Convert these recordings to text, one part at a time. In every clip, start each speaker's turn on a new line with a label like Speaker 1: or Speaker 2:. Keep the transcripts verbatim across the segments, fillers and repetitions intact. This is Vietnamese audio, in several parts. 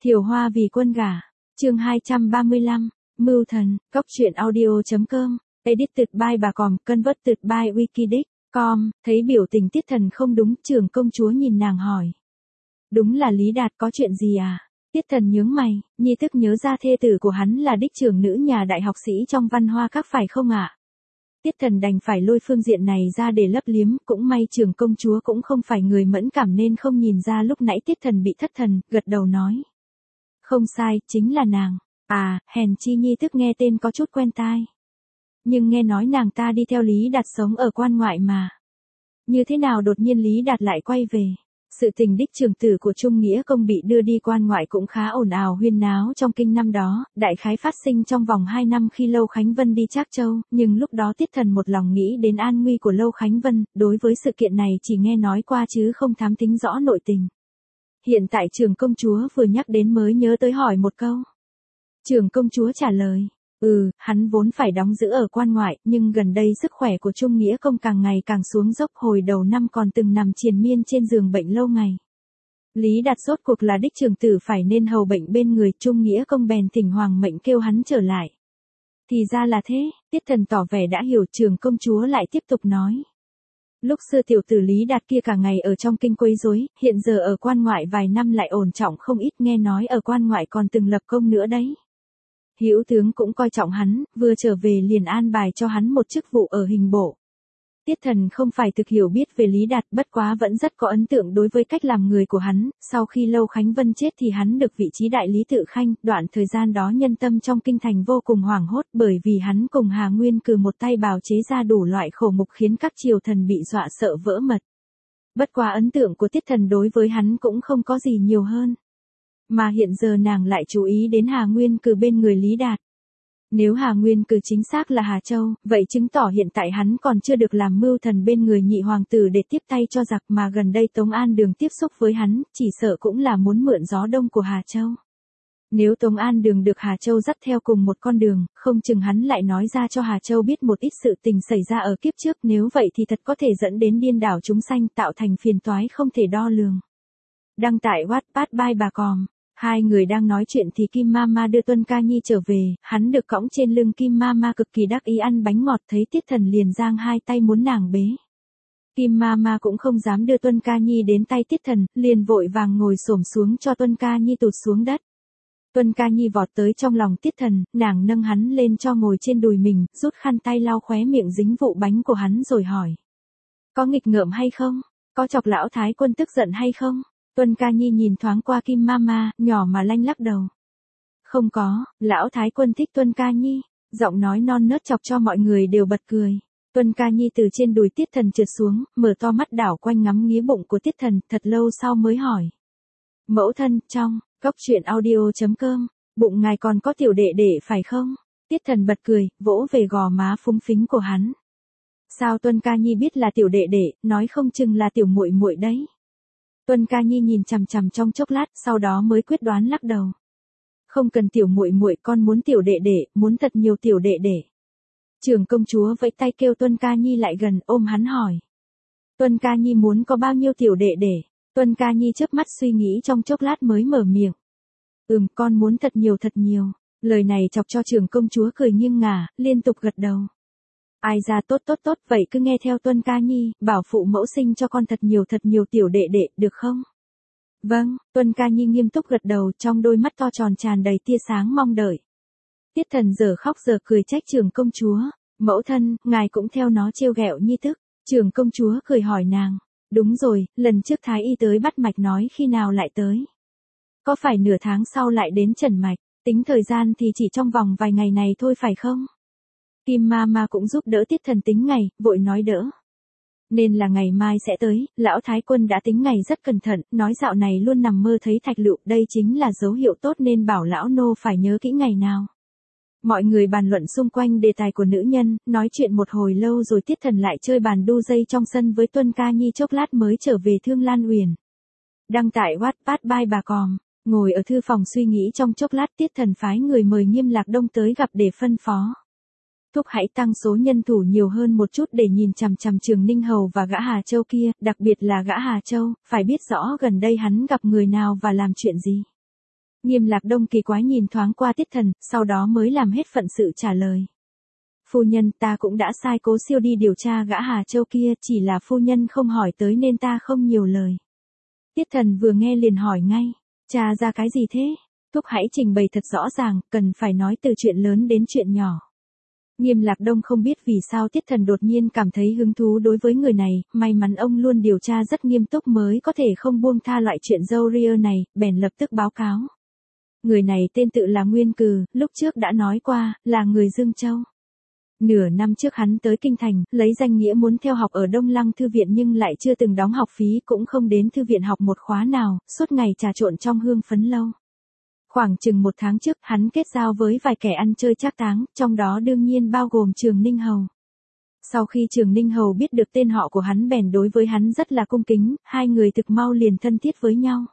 Speaker 1: Thiều Hoa vì quân gả. Chương hai trăm ba mươi lăm. Mưu thần. Cốc truyện audio.com. Edited by bà Còm. Converted by Wikidic. Com. Thấy biểu tình Tiết Thần không đúng, trưởng công chúa nhìn nàng hỏi. Đúng là Lý Đạt, có chuyện gì à? Tiết Thần nhướng mày, nhi tức nhớ ra thê tử của hắn là đích trưởng nữ nhà đại học sĩ trong Văn Hoa Các phải không ạ? À? Tiết Thần đành phải lôi phương diện này ra để lấp liếm, cũng may trưởng công chúa cũng không phải người mẫn cảm nên không nhìn ra lúc nãy Tiết Thần bị thất thần, gật đầu nói. Không sai, chính là nàng. À, hèn chi nhi tức nghe tên có chút quen tai. Nhưng nghe nói nàng ta đi theo Lý Đạt sống ở quan ngoại mà. Như thế nào đột nhiên Lý Đạt lại quay về? Sự tình đích trưởng tử của Trung Nghĩa Công bị đưa đi quan ngoại cũng khá ồn ào huyên náo trong kinh năm đó, đại khái phát sinh trong vòng hai năm khi Lâu Khánh Vân đi Trác Châu, nhưng lúc đó Tiết Thần một lòng nghĩ đến an nguy của Lâu Khánh Vân, đối với sự kiện này chỉ nghe nói qua chứ không thám tính rõ nội tình. Hiện tại trưởng công chúa vừa nhắc đến mới nhớ tới hỏi một câu. Trưởng công chúa trả lời. Ừ, hắn vốn phải đóng giữ ở quan ngoại, nhưng gần đây sức khỏe của Trung Nghĩa Công càng ngày càng xuống dốc, hồi đầu năm còn từng nằm triền miên trên giường bệnh lâu ngày. Lý Đạt rốt cuộc là đích trưởng tử phải nên hầu bệnh bên người, Trung Nghĩa Công bèn thỉnh hoàng mệnh kêu hắn trở lại. Thì ra là thế, Tiết Thần tỏ vẻ đã hiểu, trưởng công chúa lại tiếp tục nói. Lúc xưa tiểu tử Lý Đạt kia cả ngày ở trong kinh quấy rối, hiện giờ ở quan ngoại vài năm lại ổn trọng không ít, nghe nói ở quan ngoại còn từng lập công nữa đấy. Hữu tướng cũng coi trọng hắn, vừa trở về liền an bài cho hắn một chức vụ ở hình bộ. Tiết Thần không phải thực hiểu biết về Lý Đạt, bất quá vẫn rất có ấn tượng đối với cách làm người của hắn, sau khi Lâu Khánh Vân chết thì hắn được vị trí đại lý tự khanh, đoạn thời gian đó nhân tâm trong kinh thành vô cùng hoảng hốt bởi vì hắn cùng Hà Nguyên Cừ một tay bào chế ra đủ loại khổ mục khiến các triều thần bị dọa sợ vỡ mật. Bất quá ấn tượng của Tiết Thần đối với hắn cũng không có gì nhiều hơn. Mà hiện giờ nàng lại chú ý đến Hà Nguyên Cừ bên người Lý Đạt. Nếu Hà Nguyên Cừ chính xác là Hà Châu, vậy chứng tỏ hiện tại hắn còn chưa được làm mưu thần bên người nhị hoàng tử để tiếp tay cho giặc, mà gần đây Tống An Đường tiếp xúc với hắn, chỉ sợ cũng là muốn mượn gió đông của Hà Châu. Nếu Tống An Đường được Hà Châu dắt theo cùng một con đường, không chừng hắn lại nói ra cho Hà Châu biết một ít sự tình xảy ra ở kiếp trước, nếu vậy thì thật có thể dẫn đến điên đảo chúng sanh, tạo thành phiền toái không thể đo lường. Đăng tải Wattpad by bà Còm. Hai người đang nói chuyện thì Kim Mama đưa Tuân Ca Nhi trở về, hắn được cõng trên lưng Kim Mama cực kỳ đắc ý ăn bánh ngọt, thấy Tiết Thần liền giang hai tay muốn nàng bế. Kim Mama cũng không dám đưa Tuân Ca Nhi đến tay Tiết Thần, liền vội vàng ngồi xổm xuống cho Tuân Ca Nhi tụt xuống đất. Tuân Ca Nhi vọt tới trong lòng Tiết Thần, nàng nâng hắn lên cho ngồi trên đùi mình, rút khăn tay lau khóe miệng dính vụ bánh của hắn rồi hỏi. Có nghịch ngợm hay không? Có chọc lão thái quân tức giận hay không? Tuân Ca Nhi nhìn thoáng qua Kim Mama, nhỏ mà lanh lắc đầu. Không có, lão thái quân thích Tuân Ca Nhi, giọng nói non nớt chọc cho mọi người đều bật cười. Tuân Ca Nhi từ trên đùi Tiết Thần trượt xuống, mở to mắt đảo quanh ngắm nghía bụng của Tiết Thần, thật lâu sau mới hỏi. Mẫu thân, trong, cốc truyện audio.com, bụng ngài còn có tiểu đệ đệ phải không? Tiết Thần bật cười, vỗ về gò má phúng phính của hắn. Sao Tuân Ca Nhi biết là tiểu đệ đệ, nói không chừng là tiểu muội muội đấy. Tuân Ca Nhi nhìn chằm chằm trong chốc lát, sau đó mới quyết đoán lắc đầu. Không cần tiểu muội muội, con muốn tiểu đệ đệ, muốn thật nhiều tiểu đệ đệ. Trưởng công chúa vẫy tay kêu Tuân Ca Nhi lại gần, ôm hắn hỏi. Tuân Ca Nhi muốn có bao nhiêu tiểu đệ đệ? Tuân Ca Nhi chớp mắt suy nghĩ trong chốc lát mới mở miệng. Ừm, con muốn thật nhiều thật nhiều. Lời này chọc cho trưởng công chúa cười nghiêng ngả, liên tục gật đầu. Ai ra tốt tốt tốt, vậy cứ nghe theo Tuân Ca Nhi, bảo phụ mẫu sinh cho con thật nhiều thật nhiều tiểu đệ đệ, được không? Vâng, Tuân Ca Nhi nghiêm túc gật đầu, trong đôi mắt to tròn tràn đầy tia sáng mong đợi. Tiết Thần giờ khóc giờ cười trách trưởng công chúa, mẫu thân, ngài cũng theo nó trêu ghẹo nhi tức. Trưởng công chúa cười hỏi nàng, đúng rồi, lần trước Thái Y tới bắt mạch nói khi nào lại tới? Có phải nửa tháng sau lại đến trần mạch, tính thời gian thì chỉ trong vòng vài ngày này thôi phải không? Kim Mama cũng giúp đỡ Tiết Thần tính ngày, vội nói đỡ. Nên là ngày mai sẽ tới, lão thái quân đã tính ngày rất cẩn thận, nói dạo này luôn nằm mơ thấy thạch lựu, đây chính là dấu hiệu tốt nên bảo lão nô phải nhớ kỹ ngày nào. Mọi người bàn luận xung quanh đề tài của nữ nhân, nói chuyện một hồi lâu rồi Tiết Thần lại chơi bàn đu dây trong sân với Tuân Ca Nhi chốc lát mới trở về Thương Lan Uyển. Đăng tải Wattpad by bà Còm, ngồi ở thư phòng suy nghĩ trong chốc lát Tiết Thần phái người mời Nghiêm Lạc Đông tới gặp để phân phó. Thúc hãy tăng số nhân thủ nhiều hơn một chút để nhìn chằm chằm Trường Ninh Hầu và gã Hà Châu kia, đặc biệt là gã Hà Châu, phải biết rõ gần đây hắn gặp người nào và làm chuyện gì. Nghiêm Lạc Đông kỳ quái nhìn thoáng qua Tiết Thần, sau đó mới làm hết phận sự trả lời. Phu nhân, ta cũng đã sai Cố Siêu đi điều tra gã Hà Châu kia, chỉ là phu nhân không hỏi tới nên ta không nhiều lời. Tiết Thần vừa nghe liền hỏi ngay, tra ra cái gì thế? Thúc hãy trình bày thật rõ ràng, cần phải nói từ chuyện lớn đến chuyện nhỏ. Nghiêm Lạc Đông không biết vì sao Tiết Thần đột nhiên cảm thấy hứng thú đối với người này, may mắn ông luôn điều tra rất nghiêm túc mới có thể không buông tha loại chuyện dâu ria này, bèn lập tức báo cáo. Người này tên tự là Nguyên Cừ, lúc trước đã nói qua, là người Dương Châu. Nửa năm trước hắn tới Kinh Thành, lấy danh nghĩa muốn theo học ở Đông Lăng Thư viện nhưng lại chưa từng đóng học phí cũng không đến thư viện học một khóa nào, suốt ngày trà trộn trong hương phấn lâu. Khoảng chừng một tháng trước, hắn kết giao với vài kẻ ăn chơi trác táng, trong đó đương nhiên bao gồm Trường Ninh Hầu. Sau khi Trường Ninh Hầu biết được tên họ của hắn bèn đối với hắn rất là cung kính, hai người thực mau liền thân thiết với nhau.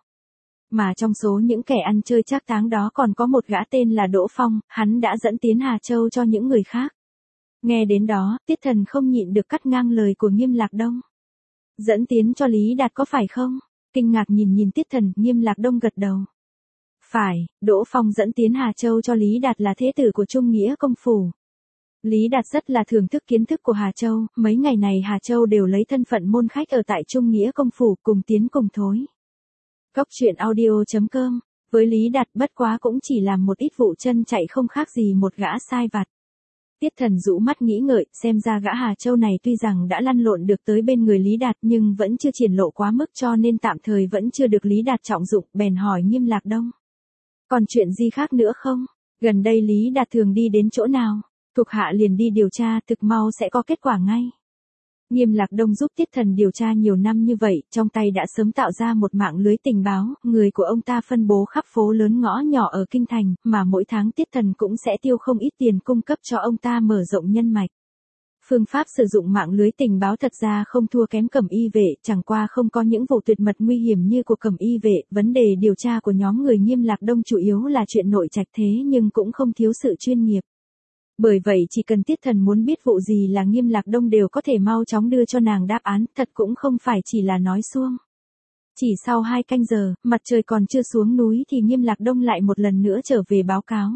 Speaker 1: Mà trong số những kẻ ăn chơi trác táng đó còn có một gã tên là Đỗ Phong, hắn đã dẫn tiến Hà Châu cho những người khác. Nghe đến đó, Tiết Thần không nhịn được cắt ngang lời của Nghiêm Lạc Đông. Dẫn tiến cho Lý Đạt có phải không? Kinh ngạc nhìn nhìn Tiết Thần, Nghiêm Lạc Đông gật đầu. Phải, Đỗ Phong dẫn tiến Hà Châu cho Lý Đạt là thế tử của Trung Nghĩa công phủ. Lý Đạt rất là thưởng thức kiến thức của Hà Châu, mấy ngày này Hà Châu đều lấy thân phận môn khách ở tại Trung Nghĩa công phủ cùng tiến cùng thối. Cốc truyện audio chấm com, với Lý Đạt bất quá cũng chỉ làm một ít vụ chân chạy không khác gì một gã sai vặt. Tiết Thần rũ mắt nghĩ ngợi, xem ra gã Hà Châu này tuy rằng đã lăn lộn được tới bên người Lý Đạt nhưng vẫn chưa triển lộ quá mức cho nên tạm thời vẫn chưa được Lý Đạt trọng dụng, bèn hỏi Nghiêm Lạc Đông. Còn chuyện gì khác nữa không? Gần đây Lý Đạt thường đi đến chỗ nào? Thuộc hạ liền đi điều tra, thực mau sẽ có kết quả ngay. Nghiêm Lạc Đông giúp Tiết Thần điều tra nhiều năm như vậy, trong tay đã sớm tạo ra một mạng lưới tình báo, người của ông ta phân bố khắp phố lớn ngõ nhỏ ở Kinh Thành, mà mỗi tháng Tiết Thần cũng sẽ tiêu không ít tiền cung cấp cho ông ta mở rộng nhân mạch. Phương pháp sử dụng mạng lưới tình báo thật ra không thua kém Cẩm Y vệ, chẳng qua không có những vụ tuyệt mật nguy hiểm như của Cẩm Y vệ, vấn đề điều tra của nhóm người Nghiêm Lạc Đông chủ yếu là chuyện nội trạch thế nhưng cũng không thiếu sự chuyên nghiệp. Bởi vậy chỉ cần Tiết Thần muốn biết vụ gì là Nghiêm Lạc Đông đều có thể mau chóng đưa cho nàng đáp án, thật cũng không phải chỉ là nói suông. Chỉ sau hai canh giờ, mặt trời còn chưa xuống núi thì Nghiêm Lạc Đông lại một lần nữa trở về báo cáo.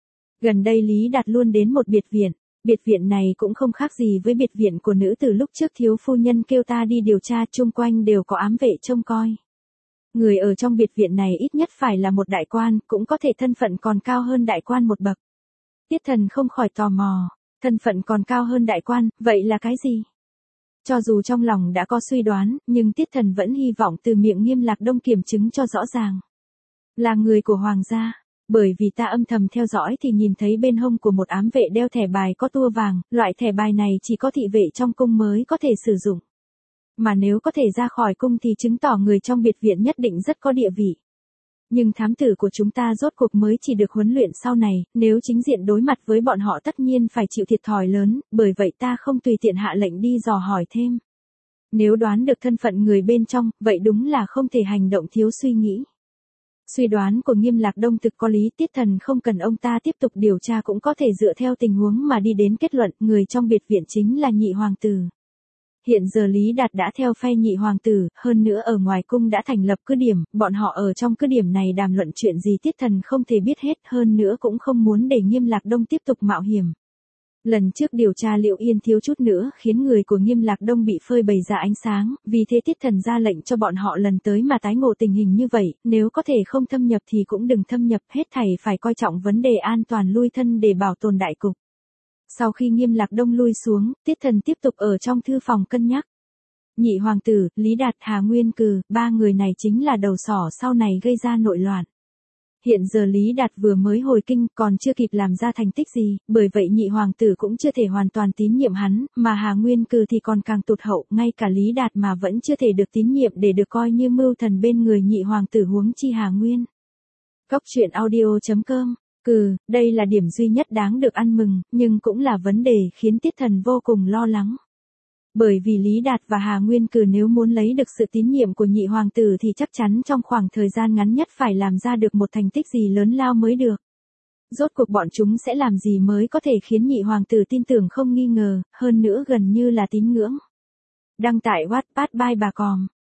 Speaker 1: Gần đây Lý Đạt luôn đến một biệt viện, biệt viện này cũng không khác gì với biệt viện của nữ từ lúc trước thiếu phu nhân kêu ta đi điều tra, chung quanh đều có ám vệ trông coi. Người ở trong biệt viện này ít nhất phải là một đại quan, cũng có thể thân phận còn cao hơn đại quan một bậc. Tiết Thần không khỏi tò mò, thân phận còn cao hơn đại quan, vậy là cái gì? Cho dù trong lòng đã có suy đoán, nhưng Tiết Thần vẫn hy vọng từ miệng Nghiêm Lạc Đông kiểm chứng cho rõ ràng. Là người của hoàng gia, bởi vì ta âm thầm theo dõi thì nhìn thấy bên hông của một ám vệ đeo thẻ bài có tua vàng, loại thẻ bài này chỉ có thị vệ trong cung mới có thể sử dụng. Mà nếu có thể ra khỏi cung thì chứng tỏ người trong biệt viện nhất định rất có địa vị. Nhưng thám tử của chúng ta rốt cuộc mới chỉ được huấn luyện sau này, nếu chính diện đối mặt với bọn họ tất nhiên phải chịu thiệt thòi lớn, bởi vậy ta không tùy tiện hạ lệnh đi dò hỏi thêm. Nếu đoán được thân phận người bên trong, vậy đúng là không thể hành động thiếu suy nghĩ. Suy đoán của Nghiêm Lạc Đông thực có lý, Tiết Thần không cần ông ta tiếp tục điều tra cũng có thể dựa theo tình huống mà đi đến kết luận, người trong biệt viện chính là nhị hoàng tử. Hiện giờ Lý Đạt đã theo phe nhị hoàng tử, hơn nữa ở ngoài cung đã thành lập cứ điểm, bọn họ ở trong cứ điểm này đàm luận chuyện gì Tiết Thần không thể biết hết, hơn nữa cũng không muốn để Nghiêm Lạc Đông tiếp tục mạo hiểm. Lần trước điều tra Liệu Yên thiếu chút nữa khiến người của Nghiêm Lạc Đông bị phơi bày ra ánh sáng, vì thế Tiết Thần ra lệnh cho bọn họ lần tới mà tái ngộ tình hình như vậy, nếu có thể không thâm nhập thì cũng đừng thâm nhập, hết thảy phải coi trọng vấn đề an toàn lui thân để bảo tồn đại cục. Sau khi Nghiêm Lạc Đông lui xuống, Tiết Thần tiếp tục ở trong thư phòng cân nhắc. Nhị hoàng tử, Lý Đạt, Hà Nguyên Cừ, ba người này chính là đầu sỏ sau này gây ra nội loạn. Hiện giờ Lý Đạt vừa mới hồi kinh, còn chưa kịp làm ra thành tích gì, bởi vậy nhị hoàng tử cũng chưa thể hoàn toàn tín nhiệm hắn, mà Hà Nguyên Cừ thì còn càng tụt hậu, ngay cả Lý Đạt mà vẫn chưa thể được tín nhiệm để được coi như mưu thần bên người nhị hoàng tử huống chi Hà Nguyên. Cốc truyện audio chấm com. Cừ, đây là điểm duy nhất đáng được ăn mừng, nhưng cũng là vấn đề khiến Tiết Thần vô cùng lo lắng. Bởi vì Lý Đạt và Hà Nguyên Cừ nếu muốn lấy được sự tín nhiệm của nhị hoàng tử thì chắc chắn trong khoảng thời gian ngắn nhất phải làm ra được một thành tích gì lớn lao mới được. Rốt cuộc bọn chúng sẽ làm gì mới có thể khiến nhị hoàng tử tin tưởng không nghi ngờ, hơn nữa gần như là tín ngưỡng. Đăng tải Wattpad by bà Còm.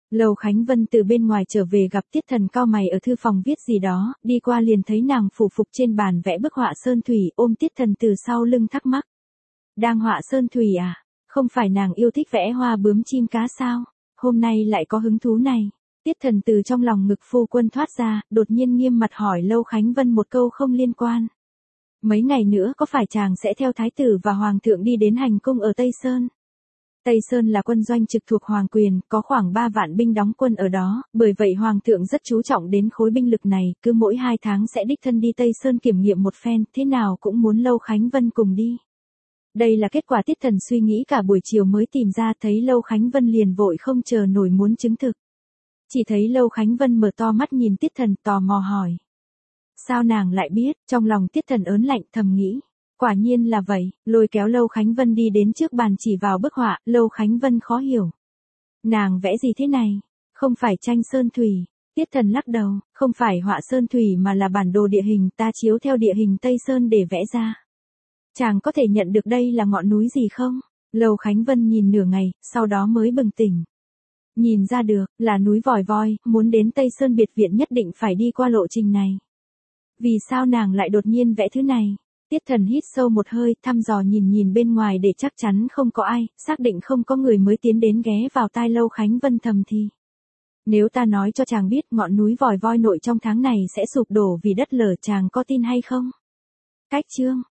Speaker 1: Lâu Khánh Vân từ bên ngoài trở về gặp Tiết Thần cau mày ở thư phòng viết gì đó, đi qua liền thấy nàng phủ phục trên bàn vẽ bức họa sơn thủy, ôm Tiết Thần từ sau lưng thắc mắc. Đang họa sơn thủy à? Không phải nàng yêu thích vẽ hoa bướm chim cá sao? Hôm nay lại có hứng thú này. Tiết Thần từ trong lòng ngực phu quân thoát ra, đột nhiên nghiêm mặt hỏi Lâu Khánh Vân một câu không liên quan. Mấy ngày nữa có phải chàng sẽ theo thái tử và hoàng thượng đi đến hành cung ở Tây Sơn? Tây Sơn là quân doanh trực thuộc hoàng quyền, có khoảng ba vạn binh đóng quân ở đó, bởi vậy hoàng thượng rất chú trọng đến khối binh lực này, cứ mỗi hai tháng sẽ đích thân đi Tây Sơn kiểm nghiệm một phen, thế nào cũng muốn Lâu Khánh Vân cùng đi. Đây là kết quả Tiết Thần suy nghĩ cả buổi chiều mới tìm ra, thấy Lâu Khánh Vân liền vội không chờ nổi muốn chứng thực. Chỉ thấy Lâu Khánh Vân mở to mắt nhìn Tiết Thần tò mò hỏi. Sao nàng lại biết? Trong lòng Tiết Thần ớn lạnh thầm nghĩ. Quả nhiên là vậy, lôi kéo Lâu Khánh Vân đi đến trước bàn chỉ vào bức họa, Lâu Khánh Vân khó hiểu. Nàng vẽ gì thế này? Không phải tranh sơn thủy. Tiết Thần lắc đầu, không phải họa sơn thủy mà là bản đồ địa hình, ta chiếu theo địa hình Tây Sơn để vẽ ra. Chàng có thể nhận được đây là ngọn núi gì không? Lâu Khánh Vân nhìn nửa ngày, sau đó mới bừng tỉnh. Nhìn ra được, là núi Vòi Voi, muốn đến Tây Sơn biệt viện nhất định phải đi qua lộ trình này. Vì sao nàng lại đột nhiên vẽ thứ này? Tiết Thần hít sâu một hơi, thăm dò nhìn nhìn bên ngoài để chắc chắn không có ai, xác định không có người mới tiến đến ghé vào tai Lâu Khánh Vân thầm thì. Nếu ta nói cho chàng biết ngọn núi Vòi Voi nội trong tháng này sẽ sụp đổ vì đất lở, chàng có tin hay không? Cách chương